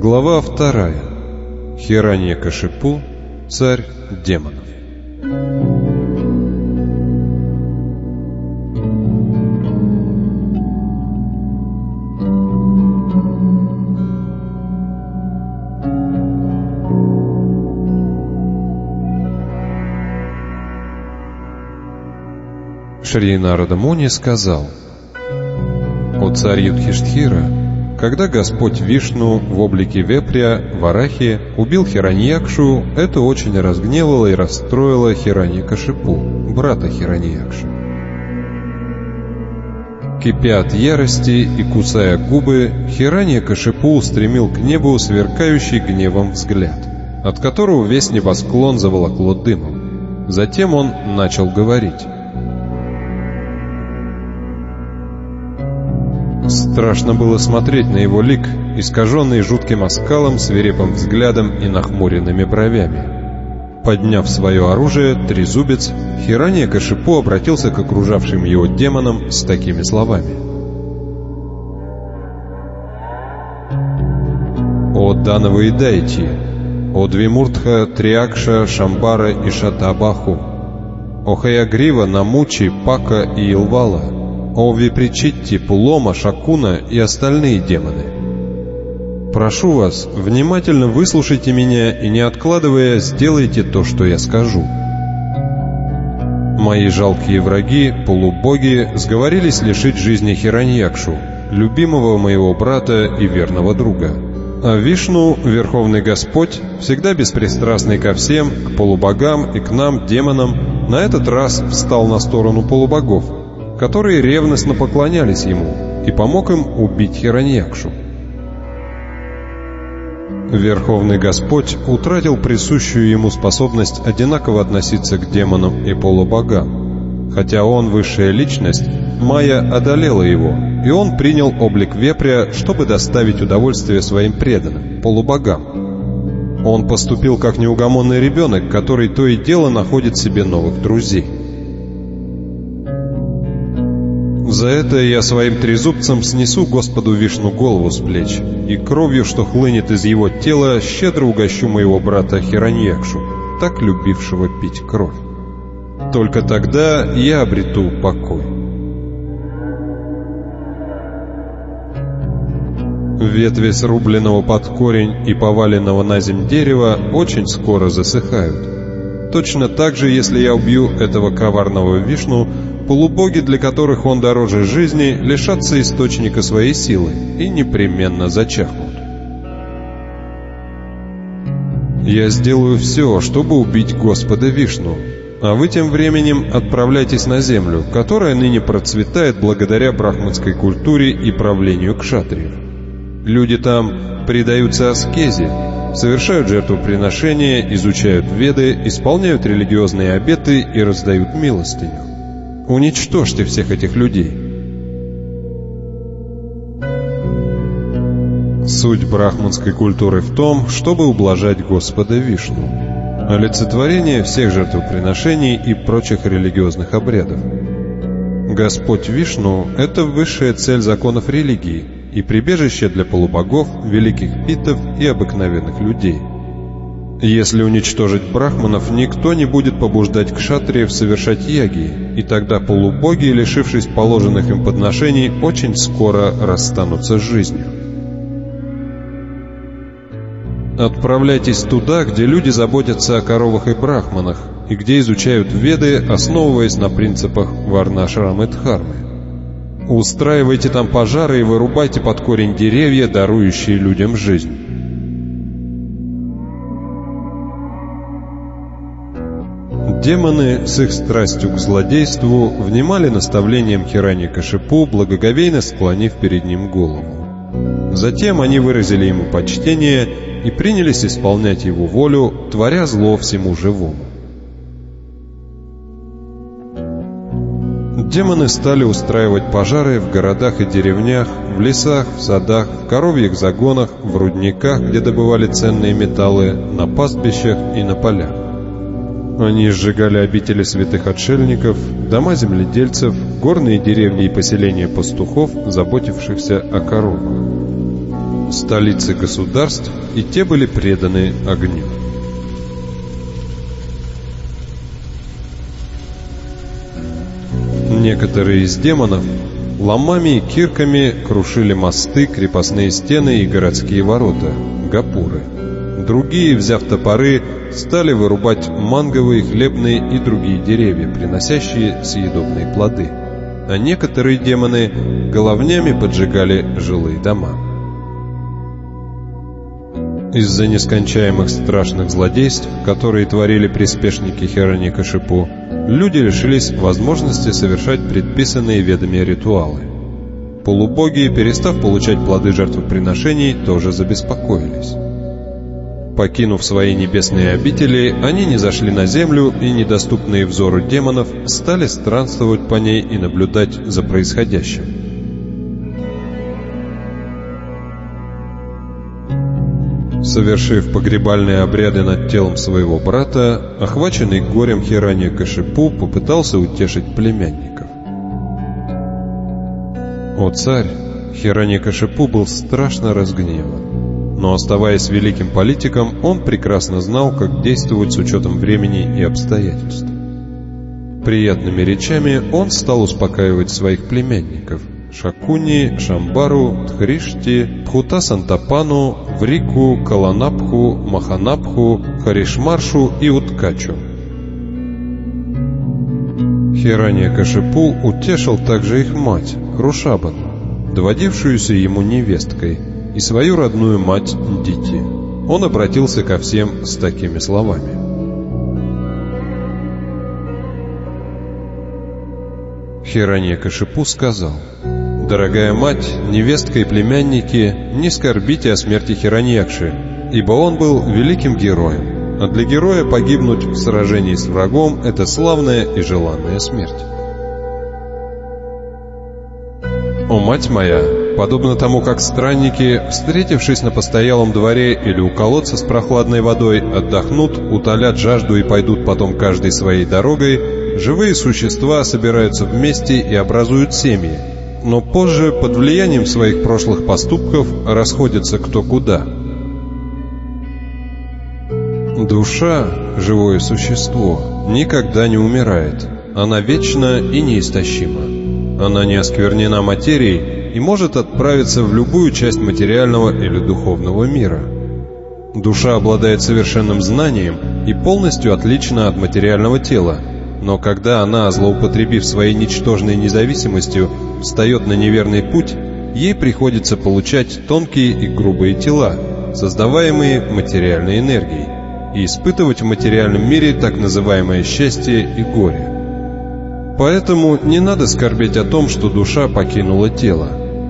Глава 2. Хираньякашипу, царь демонов. Шри Нарада Муни сказал: «О царь Юдхиштхира, когда Господь Вишну в облике вепря, Варахи, убил Хираньякшу, это очень разгневало и расстроило Хираньякашипу, брата Хираньякши. Кипя от ярости и кусая губы, Хираньякашипу устремил к небу сверкающий гневом взгляд, от которого весь небосклон заволокло дымом. Затем он начал говорить. Страшно было смотреть на его лик, искаженный жутким оскалом, свирепым взглядом и нахмуренными бровями. Подняв свое оружие, трезубец, Хираньякашипу обратился к окружавшим его демонам с такими словами. «О Данавы и Дайти! О Двимуртха, Триакша, Шамбара и Шатабаху! О Хаягрива, Намучи, Пака и Илвала! О Випричитти, Пулома, Шакуна и остальные демоны! Прошу вас, внимательно выслушайте меня и, не откладывая, сделайте то, что я скажу. Мои жалкие враги, полубоги, сговорились лишить жизни Хираньякшу, любимого моего брата и верного друга. А Вишну, Верховный Господь, всегда беспристрастный ко всем, к полубогам и к нам, демонам, на этот раз встал на сторону полубогов, которые ревностно поклонялись ему, и помог им убить Хираньякшу. Верховный Господь утратил присущую ему способность одинаково относиться к демонам и полубогам. Хотя он высшая личность, Майя одолела его, и он принял облик вепря, чтобы доставить удовольствие своим преданным, полубогам. Он поступил как неугомонный ребенок, который то и дело находит себе новых друзей. За это я своим трезубцем снесу Господу Вишну голову с плеч, и кровью, что хлынет из его тела, щедро угощу моего брата Хираньякшу, так любившего пить кровь. Только тогда я обрету покой». Ветви срубленного под корень и поваленного на земь дерева очень скоро засыхают. Точно так же, если я убью этого коварного Вишну, полубоги, для которых он дороже жизни, лишатся источника своей силы и непременно зачахнут. Я сделаю все, чтобы убить Господа Вишну, а вы тем временем отправляйтесь на землю, которая ныне процветает благодаря брахманской культуре и правлению кшатриев. Люди там предаются аскезе, совершают жертвоприношения, изучают веды, исполняют религиозные обеты и раздают милостыню. Уничтожьте всех этих людей. Суть брахманской культуры в том, чтобы ублажать Господа Вишну, олицетворение всех жертвоприношений и прочих религиозных обрядов. Господь Вишну – это высшая цель законов религии и прибежище для полубогов, великих питов и обыкновенных людей. Если уничтожить брахманов, никто не будет побуждать кшатриев совершать яги, и тогда полубоги, лишившись положенных им подношений, очень скоро расстанутся с жизнью. Отправляйтесь туда, где люди заботятся о коровах и брахманах, и где изучают веды, основываясь на принципах варнашрамы дхармы. Устраивайте там пожары и вырубайте под корень деревья, дарующие людям жизнь. Демоны с их страстью к злодейству внимали наставлениям Хираньякашипу, благоговейно склонив перед ним голову. Затем они выразили ему почтение и принялись исполнять его волю, творя зло всему живому. Демоны стали устраивать пожары в городах и деревнях, в лесах, в садах, в коровьих загонах, в рудниках, где добывали ценные металлы, на пастбищах и на полях. Они сжигали обители святых отшельников, дома земледельцев, горные деревни и поселения пастухов, заботившихся о коровах. столицы государств, и те были преданы огню. Некоторые из демонов ломами и кирками крушили мосты, крепостные стены и городские ворота, гапуры. Другие, взяв топоры, стали вырубать манговые, хлебные и другие деревья, приносящие съедобные плоды. А некоторые демоны головнями поджигали жилые дома. Из-за нескончаемых страшных злодейств, которые творили приспешники Хираньякашипу, люди лишились возможности совершать предписанные ведами ритуалы. Полубоги, перестав получать плоды жертвоприношений, тоже забеспокоились. Покинув свои небесные обители, они низошли на землю, и недоступные взору демонов стали странствовать по ней и наблюдать за происходящим. Совершив погребальные обряды над телом своего брата, охваченный горем Хираньякашипу попытался утешить племянников. О царь, Хираньякашипу был страшно разгневан. Но, оставаясь великим политиком, он прекрасно знал, как действовать с учетом времени и обстоятельств. Приятными речами он стал успокаивать своих племянников Шакуни, Шамбару, Тхришти, Пхутасантапану, Врику, Каланапху, Маханапху, Харишмаршу и Уткачу. Хираньякашипу утешил также их мать, Хрушабану, доводившуюся ему невесткой, и свою родную мать Дити. Он обратился ко всем с такими словами. Хираньякашипу сказал: «Дорогая мать, невестка и племянники, не скорбите о смерти Хираньякши, ибо он был великим героем, а для героя погибнуть в сражении с врагом – это славная и желанная смерть. О, мать моя, подобно тому, как странники, встретившись на постоялом дворе или у колодца с прохладной водой, отдохнут, утолят жажду и пойдут потом каждой своей дорогой, живые существа собираются вместе и образуют семьи, но позже, под влиянием своих прошлых поступков, расходятся кто куда. Душа, живое существо, никогда не умирает, она вечна и неистощима. Она не осквернена материей и может отправиться в любую часть материального или духовного мира. Душа обладает совершенным знанием и полностью отлична от материального тела, но когда она, злоупотребив своей ничтожной независимостью, встает на неверный путь, ей приходится получать тонкие и грубые тела, создаваемые материальной энергией, и испытывать в материальном мире так называемое счастье и горе. Поэтому не надо скорбеть о том, что душа покинула тело.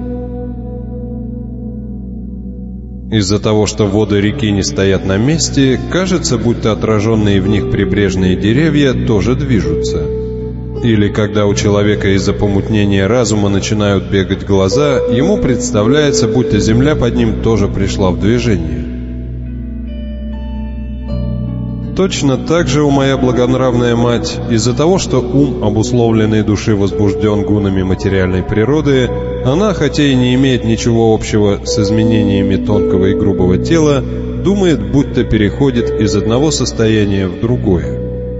Из-за того, что воды реки не стоят на месте, кажется, будто отраженные в них прибрежные деревья тоже движутся. Или когда у человека из-за помутнения разума начинают бегать глаза, ему представляется, будто земля под ним тоже пришла в движение. Точно так же, моя благонравная мать, из-за того, что ум обусловленной души возбужден гунами материальной природы, она, хотя и не имеет ничего общего с изменениями тонкого и грубого тела, думает, будто переходит из одного состояния в другое.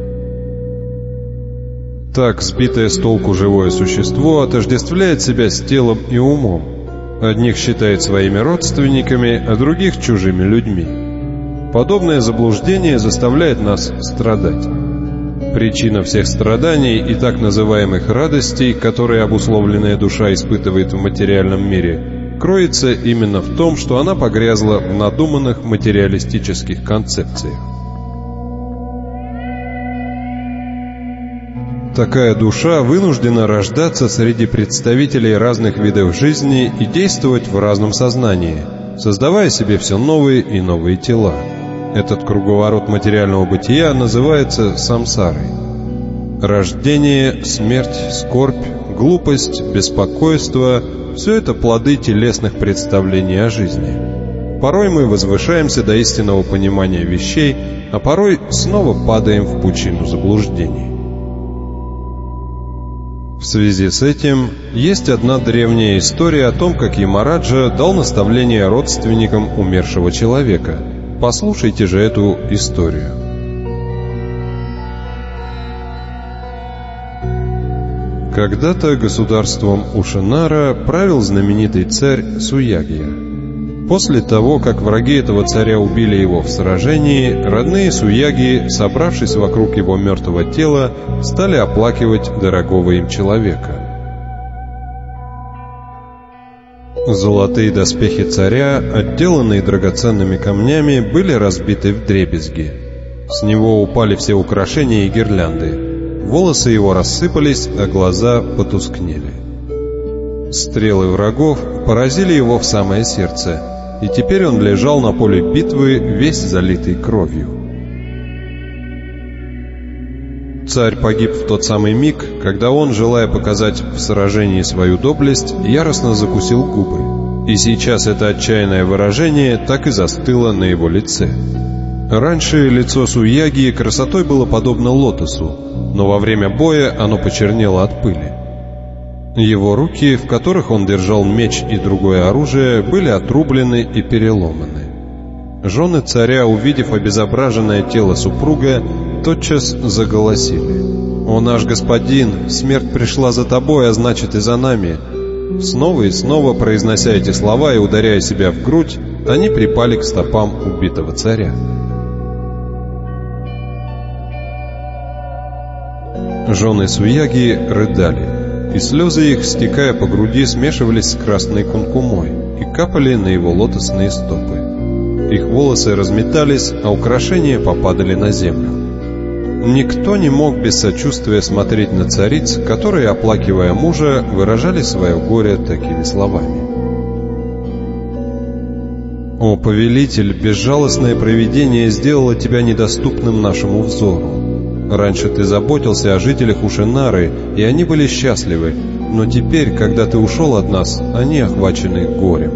Так сбитое с толку живое существо отождествляет себя с телом и умом. Одних считает своими родственниками, а других чужими людьми. Подобное заблуждение заставляет нас страдать. Причина всех страданий и так называемых радостей, которые обусловленная душа испытывает в материальном мире, кроется именно в том, что она погрязла в надуманных материалистических концепциях. Такая душа вынуждена рождаться среди представителей разных видов жизни и действовать в разном сознании, создавая себе все новые и новые тела. Этот круговорот материального бытия называется самсарой. Рождение, смерть, скорбь, глупость, беспокойство – все это плоды телесных представлений о жизни. Порой мы возвышаемся до истинного понимания вещей, а порой снова падаем в пучину заблуждений. В связи с этим есть одна древняя история о том, как Ямараджа дал наставление родственникам умершего человека. Послушайте же эту историю. Когда-то государством Ушинара правил знаменитый царь Суягья. После того, как враги этого царя убили его в сражении, родные Суяги, собравшись вокруг его мертвого тела, стали оплакивать дорогого им человека. Золотые доспехи царя, отделанные драгоценными камнями, были разбиты вдребезги. С него упали все украшения и гирлянды. Волосы его рассыпались, а глаза потускнели. Стрелы врагов поразили его в самое сердце, и теперь он лежал на поле битвы, весь залитый кровью. Царь погиб в тот самый миг, когда он, желая показать в сражении свою доблесть, яростно закусил губы, и сейчас это отчаянное выражение так и застыло на его лице. Раньше лицо Суяги красотой было подобно лотосу, но во время боя оно почернело от пыли. Его руки, в которых он держал меч и другое оружие, были отрублены и переломаны. Жены царя, увидев обезображенное тело супруга, тотчас заголосили: «О наш господин, смерть пришла за тобой, а значит и за нами!» Снова и снова, произнося эти слова и ударяя себя в грудь, они припали к стопам убитого царя. Жены Суяги рыдали, и слезы их, стекая по груди, смешивались с красной кункумой и капали на его лотосные стопы. Их волосы разметались, а украшения попадали на землю. Никто не мог без сочувствия смотреть на цариц, которые, оплакивая мужа, выражали свое горе такими словами: «О, повелитель, безжалостное провидение сделало тебя недоступным нашему взору. Раньше ты заботился о жителях Ушинары, и они были счастливы, но теперь, когда ты ушел от нас, они охвачены горем.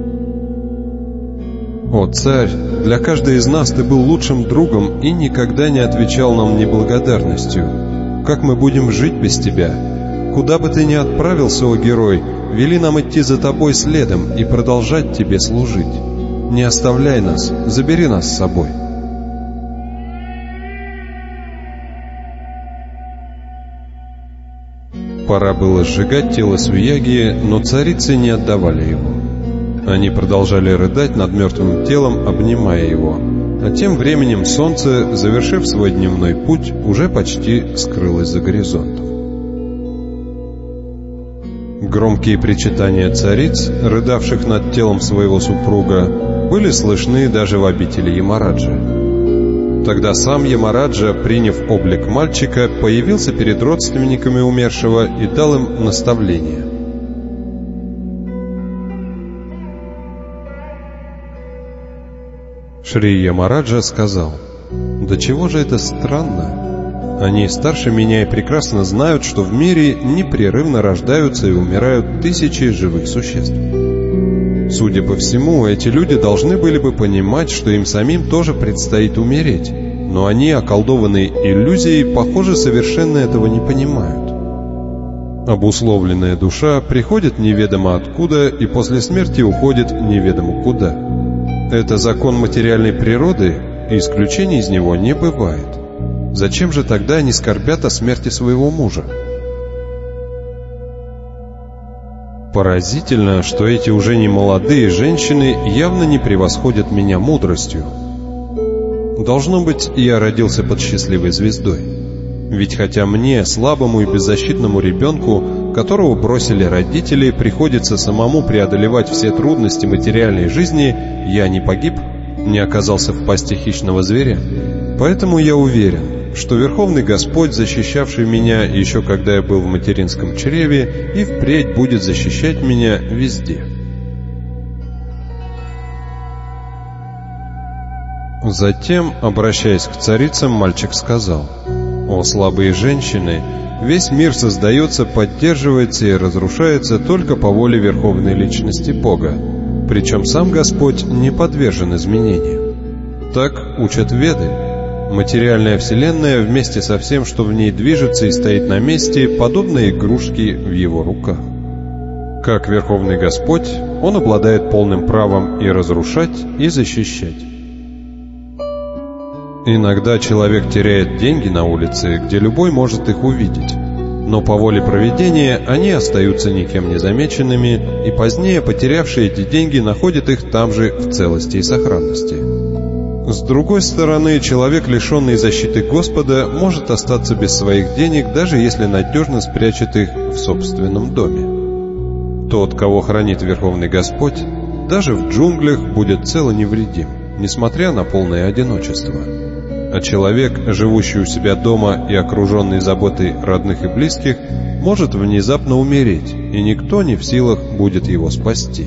О, царь, для каждой из нас ты был лучшим другом и никогда не отвечал нам неблагодарностью. Как мы будем жить без тебя? Куда бы ты ни отправился, о герой, вели нам идти за тобой следом и продолжать тебе служить. Не оставляй нас, забери нас с собой». Пора было сжигать тело Суяги, но царицы не отдавали его. Они продолжали рыдать над мертвым телом, обнимая его, а тем временем солнце, завершив свой дневной путь, уже почти скрылось за горизонтом. Громкие причитания цариц, рыдавших над телом своего супруга, были слышны даже в обители Ямараджа. Тогда сам Ямараджа, приняв облик мальчика, появился перед родственниками умершего и дал им наставление. Шри Ямараджа сказал: «Да чего же это странно? Они старше меня и прекрасно знают, что в мире непрерывно рождаются и умирают тысячи живых существ. Судя по всему, эти люди должны были бы понимать, что им самим тоже предстоит умереть, но они, околдованные иллюзией, похоже, совершенно этого не понимают. Обусловленная душа приходит неведомо откуда и после смерти уходит неведомо куда. Это закон материальной природы, и исключений из него не бывает. Зачем же тогда они скорбят о смерти своего мужа? Поразительно, что эти уже не молодые женщины явно не превосходят меня мудростью. Должно быть, я родился под счастливой звездой. Ведь хотя мне, слабому и беззащитному ребенку, которого бросили родители, приходится самому преодолевать все трудности материальной жизни, я не погиб, не оказался в пасти хищного зверя. Поэтому я уверен, что Верховный Господь, защищавший меня еще когда я был в материнском чреве, и впредь будет защищать меня везде». Затем, обращаясь к царицам, мальчик сказал: «О, слабые женщины, весь мир создается, поддерживается и разрушается только по воле Верховной Личности Бога, причем сам Господь не подвержен изменениям. Так учат Веды. Материальная вселенная вместе со всем, что в ней движется и стоит на месте, подобно игрушке в его руках. Как Верховный Господь, Он обладает полным правом и разрушать, и защищать. Иногда человек теряет деньги на улице, где любой может их увидеть, но по воле провидения они остаются никем не замеченными, и позднее потерявшие эти деньги находят их там же в целости и сохранности. С другой стороны, человек, лишенный защиты Господа, может остаться без своих денег, даже если надежно спрячет их в собственном доме. Тот, кого хранит Верховный Господь, даже в джунглях будет цел и невредим, несмотря на полное одиночество. А человек, живущий у себя дома и окруженный заботой родных и близких, может внезапно умереть, и никто не в силах будет его спасти.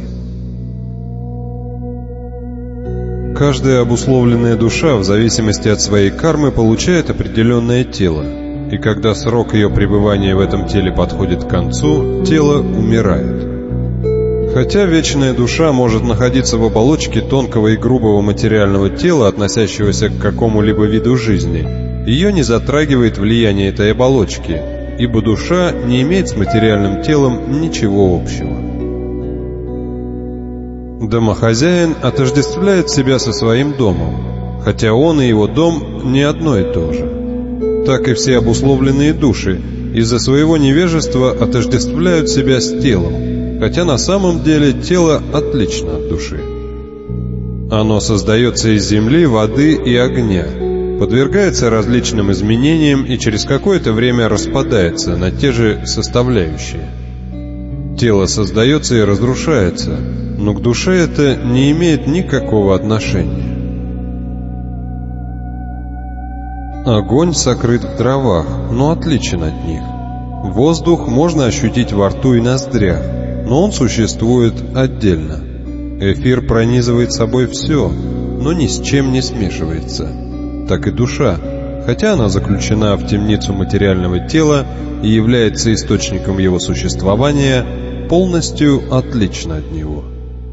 Каждая обусловленная душа в зависимости от своей кармы получает определенное тело, и когда срок ее пребывания в этом теле подходит к концу, тело умирает. Хотя вечная душа может находиться в оболочке тонкого и грубого материального тела, относящегося к какому-либо виду жизни, ее не затрагивает влияние этой оболочки, ибо душа не имеет с материальным телом ничего общего. Домохозяин отождествляет себя со своим домом, хотя он и его дом не одно и то же. Так и все обусловленные души из-за своего невежества отождествляют себя с телом, хотя на самом деле тело отлично от души. Оно создается из земли, воды и огня, подвергается различным изменениям и через какое-то время распадается на те же составляющие. Тело создается и разрушается, но к душе это не имеет никакого отношения. Огонь сокрыт в дровах, но отличен от них. Воздух можно ощутить во рту и ноздрях, но он существует отдельно. Эфир пронизывает собой все, но ни с чем не смешивается. Так и душа, хотя она заключена в темницу материального тела и является источником его существования, полностью отлична от него.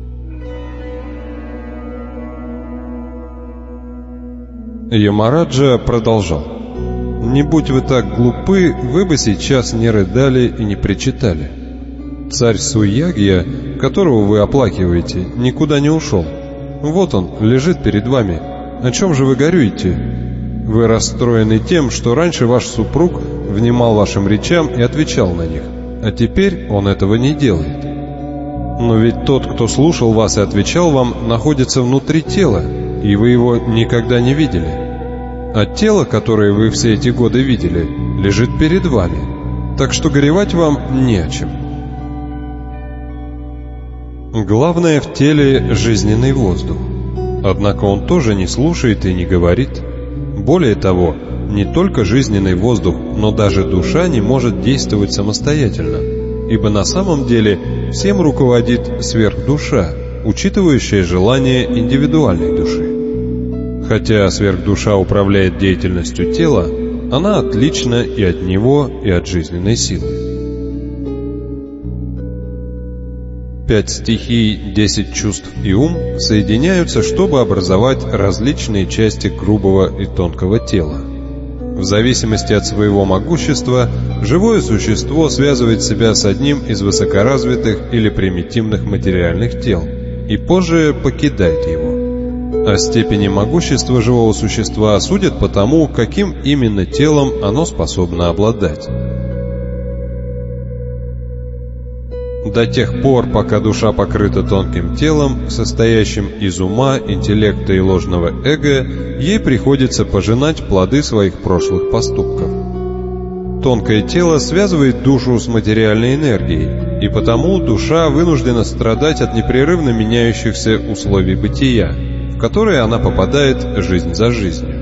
Ямараджа продолжал: «Не будь вы так глупы, вы бы сейчас не рыдали и не причитали. Царь Суягья, которого вы оплакиваете, никуда не ушел. Вот он, лежит перед вами. О чем же вы горюете? Вы расстроены тем, что раньше ваш супруг внимал вашим речам и отвечал на них, а теперь он этого не делает. Но ведь тот, кто слушал вас и отвечал вам, находится внутри тела, и вы его никогда не видели. А тело, которое вы все эти годы видели, лежит перед вами, так что горевать вам не о чем. Главное в теле жизненный воздух. Однако он тоже не слушает и не говорит. Более того, не только жизненный воздух, но даже душа не может действовать самостоятельно, ибо на самом деле всем руководит сверхдуша, учитывающая желания индивидуальной души. Хотя сверхдуша управляет деятельностью тела, она отлична и от него, и от жизненной силы. 5 стихий, 10 чувств и ум соединяются, чтобы образовать различные части грубого и тонкого тела. В зависимости от своего могущества, живое существо связывает себя с одним из высокоразвитых или примитивных материальных тел и позже покидает его. О степени могущества живого существа судят по тому, каким именно телом оно способно обладать. До тех пор, пока душа покрыта тонким телом, состоящим из ума, интеллекта и ложного эго, ей приходится пожинать плоды своих прошлых поступков. Тонкое тело связывает душу с материальной энергией, и потому душа вынуждена страдать от непрерывно меняющихся условий бытия, в которые она попадает жизнь за жизнью.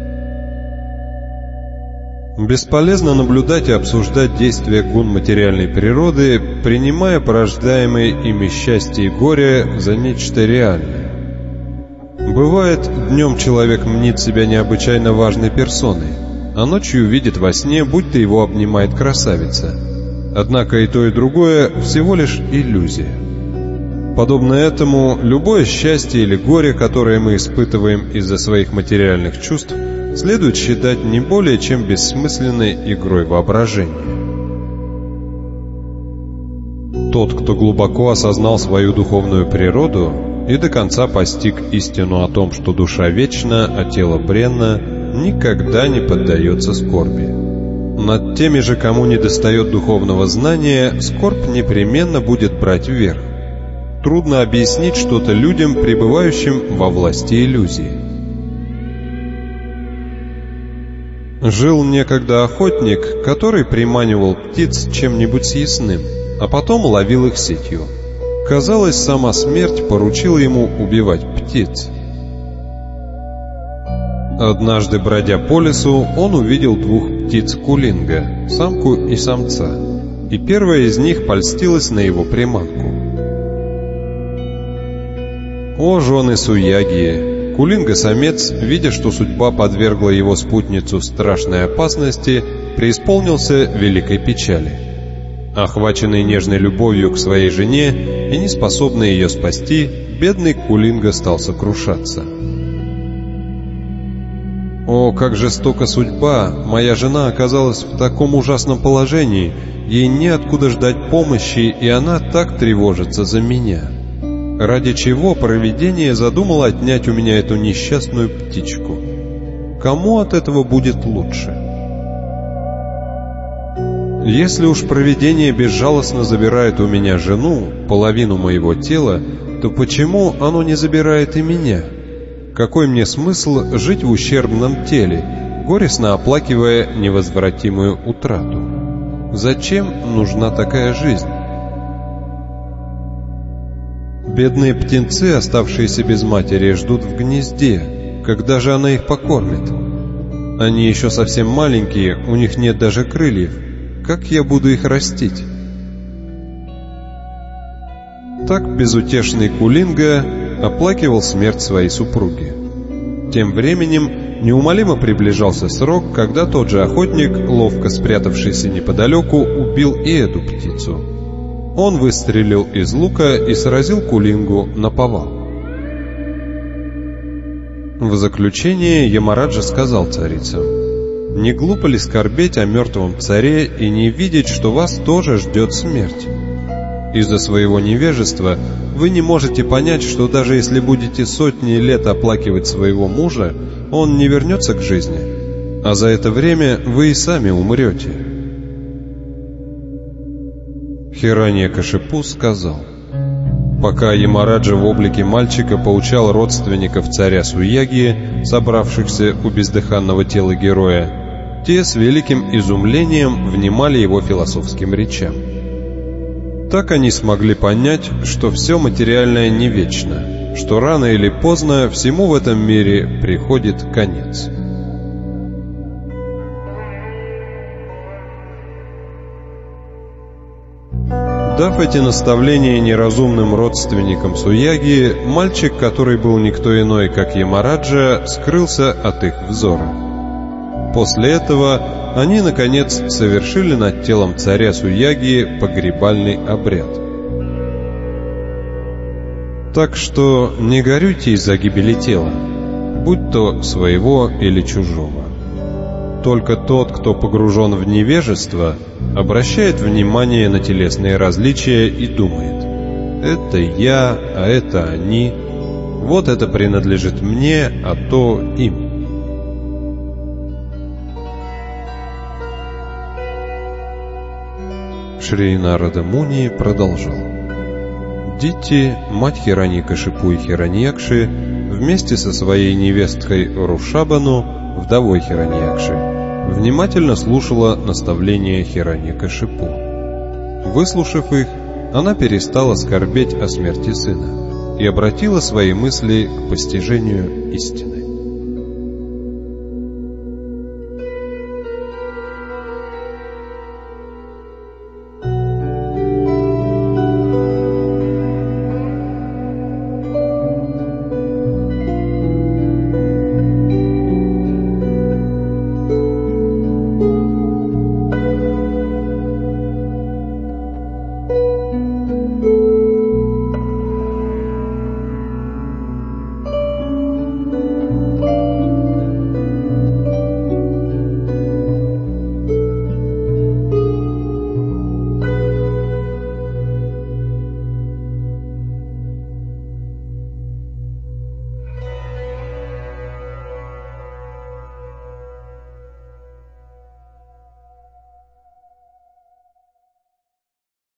Бесполезно наблюдать и обсуждать действия гун материальной природы, принимая порождаемые ими счастье и горе за нечто реальное. Бывает, днем человек мнит себя необычайно важной персоной, а ночью видит во сне, будто его обнимает красавица. Однако и то, и другое всего лишь иллюзия. Подобно этому, любое счастье или горе, которое мы испытываем из-за своих материальных чувств, следует считать не более чем бессмысленной игрой воображения. Тот, кто глубоко осознал свою духовную природу и до конца постиг истину о том, что душа вечна, а тело бренно, никогда не поддается скорби. Над теми же, кому недостает духовного знания, скорбь непременно будет брать вверх. Трудно объяснить что-то людям, пребывающим во власти иллюзии. Жил некогда охотник, который приманивал птиц чем-нибудь съестным, а потом ловил их сетью. Казалось, сама смерть поручила ему убивать птиц. Однажды, бродя по лесу, он увидел двух птиц кулинга, самку и самца, и первая из них польстилась на его приманку. О, жены Суягии! Кулинга-самец, видя, что судьба подвергла его спутницу страшной опасности, преисполнился великой печали. Охваченный нежной любовью к своей жене и неспособный ее спасти, бедный Кулинга стал сокрушаться. «О, как жестока судьба! Моя жена оказалась в таком ужасном положении, ей неоткуда ждать помощи, и она так тревожится за меня. Ради чего провидение задумало отнять у меня эту несчастную птичку? Кому от этого будет лучше? Если уж провидение безжалостно забирает у меня жену, половину моего тела, то почему оно не забирает и меня? Какой мне смысл жить в ущербном теле, горестно оплакивая невозвратимую утрату? Зачем нужна такая жизнь? Бедные птенцы, оставшиеся без матери, ждут в гнезде. Когда же она их покормит? Они еще совсем маленькие, у них нет даже крыльев. Как я буду их растить?» Так безутешный Кулинга оплакивал смерть своей супруги. Тем временем неумолимо приближался срок, когда тот же охотник, ловко спрятавшийся неподалеку, убил и эту птицу. Он выстрелил из лука и сразил Кулингу наповал. В заключение Ямараджа сказал царицам: «Не глупо ли скорбеть о мертвом царе и не видеть, что вас тоже ждет смерть? Из-за своего невежества вы не можете понять, что даже если будете сотни лет оплакивать своего мужа, он не вернется к жизни, а за это время вы и сами умрете». Хираньякашипу сказал: «Пока Ямараджа в облике мальчика поучал родственников царя Суягии, собравшихся у бездыханного тела героя, те с великим изумлением внимали его философским речам. Так они смогли понять, что все материальное не вечно, что рано или поздно всему в этом мире приходит конец». Дав эти наставления неразумным родственникам Суяги, мальчик, который был никто иной, как Ямараджа, скрылся от их взора. После этого они, наконец, совершили над телом царя Суяги погребальный обряд. Так что не горюйте из-за гибели тела, будь то своего или чужого. Только тот, кто погружен в невежество, обращает внимание на телесные различия и думает: «Это я, а это они, вот это принадлежит мне, а то им». Шри Нарада Муни продолжал: Дити, мать Хираньякашипу и Хираньякши, вместе со своей невесткой Рушабану, вдовой Хираньякши, внимательно слушала наставления Хираньякашипу. Выслушав их, она перестала скорбеть о смерти сына и обратила свои мысли к постижению истины.